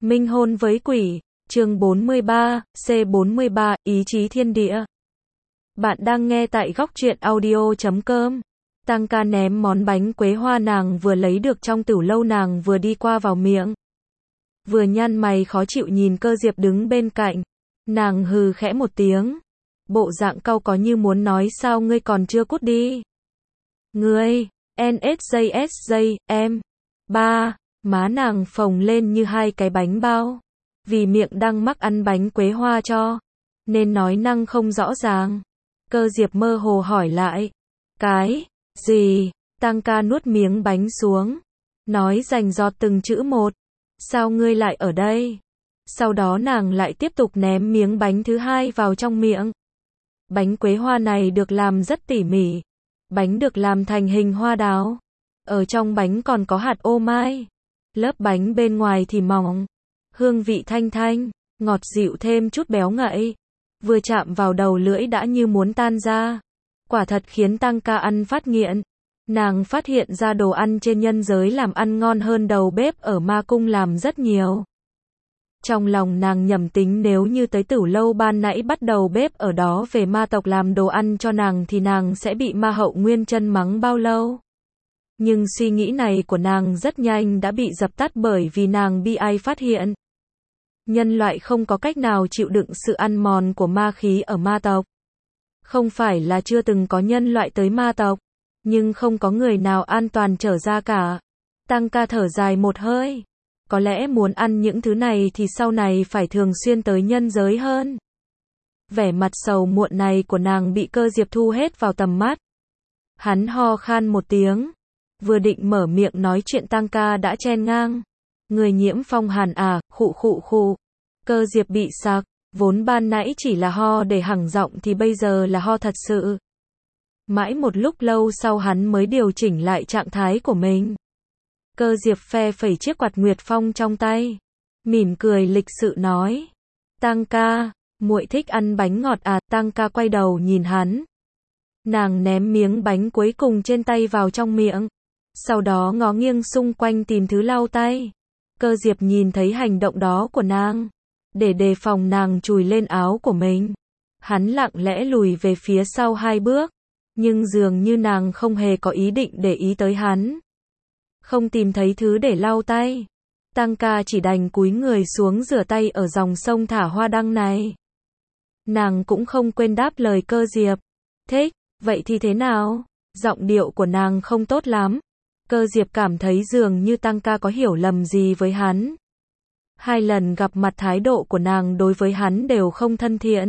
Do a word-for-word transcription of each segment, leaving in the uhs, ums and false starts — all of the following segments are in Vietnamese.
Minh hôn với quỷ, chương bốn mươi ba, C bốn mươi ba, ý chí thiên địa. Bạn đang nghe tại góc truyện audio chấm com. Tăng ca ném món bánh quế hoa nàng vừa lấy được trong tửu lâu nàng vừa đi qua vào miệng. Vừa nhăn mày khó chịu nhìn Cơ Diệp đứng bên cạnh. Nàng hừ khẽ một tiếng. Bộ dạng cau có như muốn nói sao ngươi còn chưa cút đi. Ngươi, en ét gi ét gi, em. Ba. Má nàng phồng lên như hai cái bánh bao. Vì miệng đang mắc ăn bánh quế hoa cho. Nên nói năng không rõ ràng. Cơ Diệp mơ hồ hỏi lại. Cái gì? Tăng ca nuốt miếng bánh xuống. Nói rành giọt từng chữ một. Sao ngươi lại ở đây? Sau đó nàng lại tiếp tục ném miếng bánh thứ hai vào trong miệng. Bánh quế hoa này được làm rất tỉ mỉ. Bánh được làm thành hình hoa đào. Ở trong bánh còn có hạt ô mai. Lớp bánh bên ngoài thì mỏng. Hương vị thanh thanh, ngọt dịu thêm chút béo ngậy. Vừa chạm vào đầu lưỡi đã như muốn tan ra. Quả thật khiến Tăng ca ăn phát nghiện. Nàng phát hiện ra đồ ăn trên nhân giới làm ăn ngon hơn đầu bếp ở ma cung làm rất nhiều. Trong lòng nàng nhẩm tính nếu như tới tửu lâu ban nãy bắt đầu bếp ở đó về ma tộc làm đồ ăn cho nàng thì nàng sẽ bị ma hậu Nguyên Chân mắng bao lâu. Nhưng suy nghĩ này của nàng rất nhanh đã bị dập tắt bởi vì nàng bị ai phát hiện. Nhân loại không có cách nào chịu đựng sự ăn mòn của ma khí ở ma tộc. Không phải là chưa từng có nhân loại tới ma tộc, nhưng không có người nào an toàn trở ra cả. Tăng ca thở dài một hơi. Có lẽ muốn ăn những thứ này thì sau này phải thường xuyên tới nhân giới hơn. Vẻ mặt sầu muộn này của nàng bị Cơ Diệp thu hết vào tầm mắt. Hắn ho khan một tiếng. Vừa định mở miệng nói chuyện Tăng ca đã chen ngang. Người nhiễm phong hàn à, khụ khụ khụ. Cơ Diệp bị sặc, vốn ban nãy chỉ là ho để hẳng giọng thì bây giờ là ho thật sự. Mãi một lúc lâu sau hắn mới điều chỉnh lại trạng thái của mình. Cơ Diệp phe phẩy chiếc quạt Nguyệt Phong trong tay. Mỉm cười lịch sự nói. Tăng ca, muội thích ăn bánh ngọt à, Tăng ca quay đầu nhìn hắn. Nàng ném miếng bánh cuối cùng trên tay vào trong miệng. Sau đó ngó nghiêng xung quanh tìm thứ lau tay. Cơ Diệp nhìn thấy hành động đó của nàng. Để đề phòng nàng chùi lên áo của mình. Hắn lặng lẽ lùi về phía sau hai bước. Nhưng dường như nàng không hề có ý định để ý tới hắn. Không tìm thấy thứ để lau tay. Tăng ca chỉ đành cúi người xuống rửa tay ở dòng sông thả hoa đăng này. Nàng cũng không quên đáp lời Cơ Diệp. Thích, vậy thì thế nào? Giọng điệu của nàng không tốt lắm. Cơ Diệp cảm thấy dường như Tăng ca có hiểu lầm gì với hắn. Hai lần gặp mặt thái độ của nàng đối với hắn đều không thân thiện.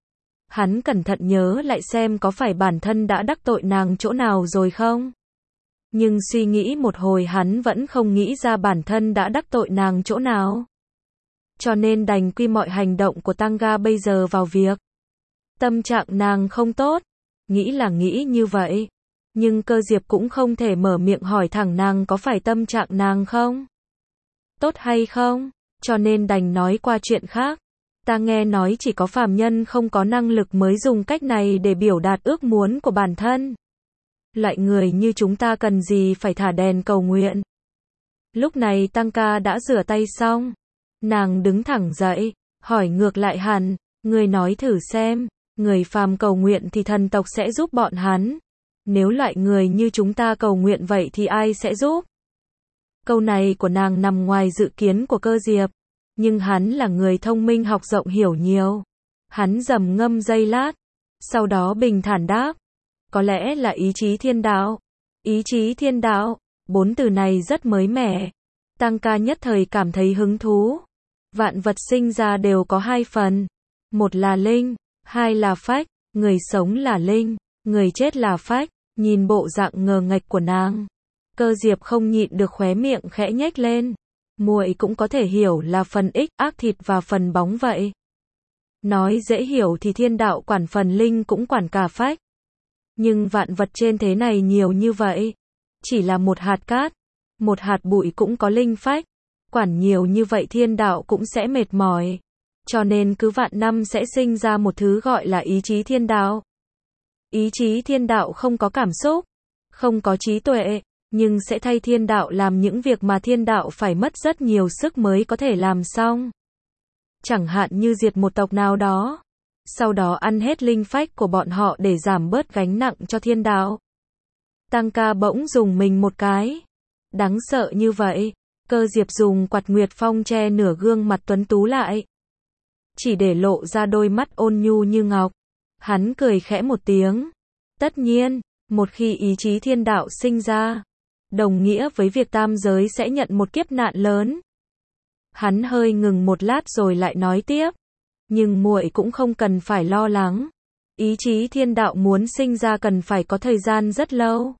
Hắn cẩn thận nhớ lại xem có phải bản thân đã đắc tội nàng chỗ nào rồi không? Nhưng suy nghĩ một hồi hắn vẫn không nghĩ ra bản thân đã đắc tội nàng chỗ nào. Cho nên đành quy mọi hành động của Tăng ca bây giờ vào việc. Tâm trạng nàng không tốt. Nghĩ là nghĩ như vậy. Nhưng Cơ Diệp cũng không thể mở miệng hỏi thẳng nàng có phải tâm trạng nàng không? Tốt hay không? Cho nên đành nói qua chuyện khác. Ta nghe nói chỉ có phàm nhân không có năng lực mới dùng cách này để biểu đạt ước muốn của bản thân. Loại người như chúng ta cần gì phải thả đèn cầu nguyện. Lúc này Tăng ca đã rửa tay xong. Nàng đứng thẳng dậy, hỏi ngược lại hẳn, người nói thử xem, người phàm cầu nguyện thì thần tộc sẽ giúp bọn hắn. Nếu loại người như chúng ta cầu nguyện vậy thì ai sẽ giúp? Câu này của nàng nằm ngoài dự kiến của Cơ Diệp. Nhưng hắn là người thông minh học rộng hiểu nhiều. Hắn trầm ngâm giây lát. Sau đó bình thản đáp. Có lẽ là ý chí thiên đạo. Ý chí thiên đạo. Bốn từ này rất mới mẻ. Tăng ca nhất thời cảm thấy hứng thú. Vạn vật sinh ra đều có hai phần. Một là linh, hai là phách. Người sống là linh, người chết là phách. Nhìn bộ dạng ngờ nghệch của nàng. Cơ Diệp không nhịn được khóe miệng khẽ nhếch lên. Muội cũng có thể hiểu là phần ích, ác thịt và phần bóng vậy. Nói dễ hiểu thì thiên đạo quản phần linh cũng quản cả phách. Nhưng vạn vật trên thế này nhiều như vậy. Chỉ là một hạt cát, một hạt bụi cũng có linh phách. Quản nhiều như vậy thiên đạo cũng sẽ mệt mỏi. Cho nên cứ vạn năm sẽ sinh ra một thứ gọi là ý chí thiên đạo. Ý chí thiên đạo không có cảm xúc, không có trí tuệ, nhưng sẽ thay thiên đạo làm những việc mà thiên đạo phải mất rất nhiều sức mới có thể làm xong. Chẳng hạn như diệt một tộc nào đó, sau đó ăn hết linh phách của bọn họ để giảm bớt gánh nặng cho thiên đạo. Tăng ca bỗng dùng mình một cái. Đáng sợ như vậy. Cơ Diệp dùng quạt nguyệt phong che nửa gương mặt tuấn tú lại, chỉ để lộ ra đôi mắt ôn nhu như ngọc. Hắn cười khẽ một tiếng. Tất nhiên, một khi ý chí thiên đạo sinh ra, đồng nghĩa với việc tam giới sẽ nhận một kiếp nạn lớn. Hắn hơi ngừng một lát rồi lại nói tiếp. Nhưng muội cũng không cần phải lo lắng. Ý chí thiên đạo muốn sinh ra cần phải có thời gian rất lâu.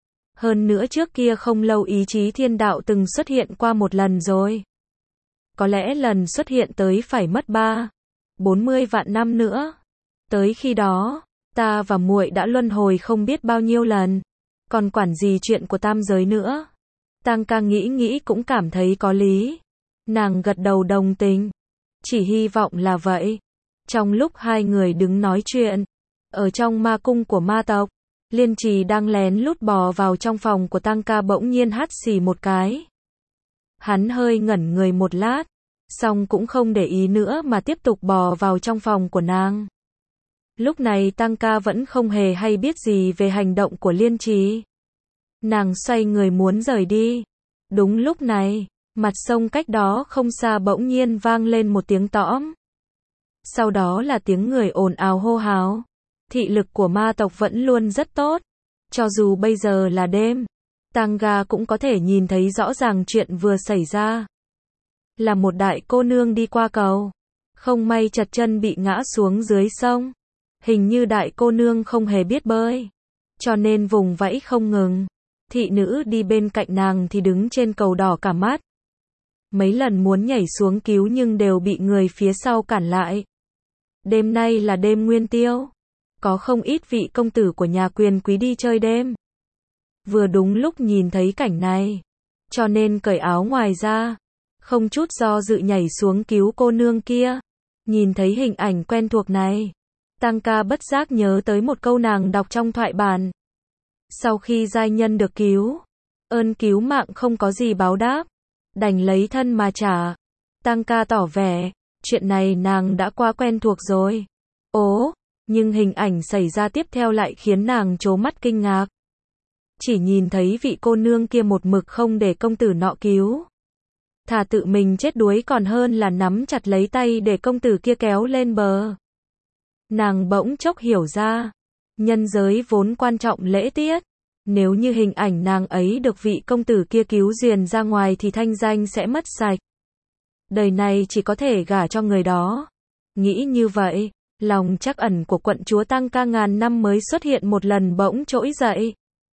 Hơn nữa trước kia không lâu ý chí thiên đạo từng xuất hiện qua một lần rồi. Có lẽ lần xuất hiện tới phải mất ba, bốn mươi vạn năm nữa. Tới khi đó, ta và muội đã luân hồi không biết bao nhiêu lần. Còn quản gì chuyện của tam giới nữa. Tăng ca nghĩ nghĩ cũng cảm thấy có lý. Nàng gật đầu đồng tình. Chỉ hy vọng là vậy. Trong lúc hai người đứng nói chuyện, ở trong ma cung của ma tộc, Liên Trì đang lén lút bò vào trong phòng của Tăng ca bỗng nhiên hắt xì một cái. Hắn hơi ngẩn người một lát, xong cũng không để ý nữa mà tiếp tục bò vào trong phòng của nàng. Lúc này Tăng ca vẫn không hề hay biết gì về hành động của Liên Trì. Nàng xoay người muốn rời đi. Đúng lúc này, mặt sông cách đó không xa bỗng nhiên vang lên một tiếng tõm. Sau đó là tiếng người ồn ào hô hào. Thị lực của ma tộc vẫn luôn rất tốt. Cho dù bây giờ là đêm, Tăng ca cũng có thể nhìn thấy rõ ràng chuyện vừa xảy ra. Là một đại cô nương đi qua cầu. Không may chật chân bị ngã xuống dưới sông. Hình như đại cô nương không hề biết bơi, cho nên vùng vẫy không ngừng. Thị nữ đi bên cạnh nàng thì đứng trên cầu đỏ cả mắt. Mấy lần muốn nhảy xuống cứu nhưng đều bị người phía sau cản lại. Đêm nay là đêm nguyên tiêu. Có không ít vị công tử của nhà quyền quý đi chơi đêm. Vừa đúng lúc nhìn thấy cảnh này, cho nên cởi áo ngoài ra, không chút do dự nhảy xuống cứu cô nương kia. Nhìn thấy hình ảnh quen thuộc này, Tăng ca bất giác nhớ tới một câu nàng đọc trong thoại bản. Sau khi giai nhân được cứu, ơn cứu mạng không có gì báo đáp, đành lấy thân mà trả. Tăng ca tỏ vẻ, chuyện này nàng đã quá quen thuộc rồi. Ố, nhưng hình ảnh xảy ra tiếp theo lại khiến nàng trố mắt kinh ngạc. Chỉ nhìn thấy vị cô nương kia một mực không để công tử nọ cứu. Thà tự mình chết đuối còn hơn là nắm chặt lấy tay để công tử kia kéo lên bờ. Nàng bỗng chốc hiểu ra, nhân giới vốn quan trọng lễ tiết. Nếu như hình ảnh nàng ấy được vị công tử kia cứu truyền ra ngoài thì thanh danh sẽ mất sạch. Đời này chỉ có thể gả cho người đó. Nghĩ như vậy, lòng trắc ẩn của quận chúa Tăng ca ngàn năm mới xuất hiện một lần bỗng trỗi dậy.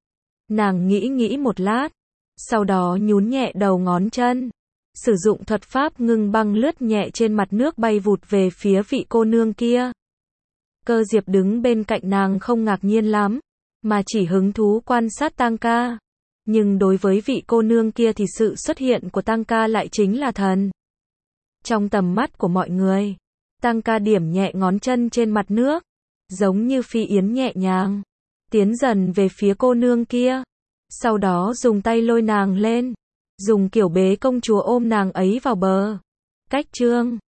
Nàng nghĩ nghĩ một lát, sau đó nhún nhẹ đầu ngón chân, sử dụng thuật pháp ngưng băng lướt nhẹ trên mặt nước bay vụt về phía vị cô nương kia. Cơ Diệp đứng bên cạnh nàng không ngạc nhiên lắm, mà chỉ hứng thú quan sát Tăng ca. Nhưng đối với vị cô nương kia thì sự xuất hiện của Tăng ca lại chính là thần. Trong tầm mắt của mọi người, Tăng ca điểm nhẹ ngón chân trên mặt nước, giống như phi yến nhẹ nhàng, tiến dần về phía cô nương kia. Sau đó dùng tay lôi nàng lên, dùng kiểu bế công chúa ôm nàng ấy vào bờ. Cách chương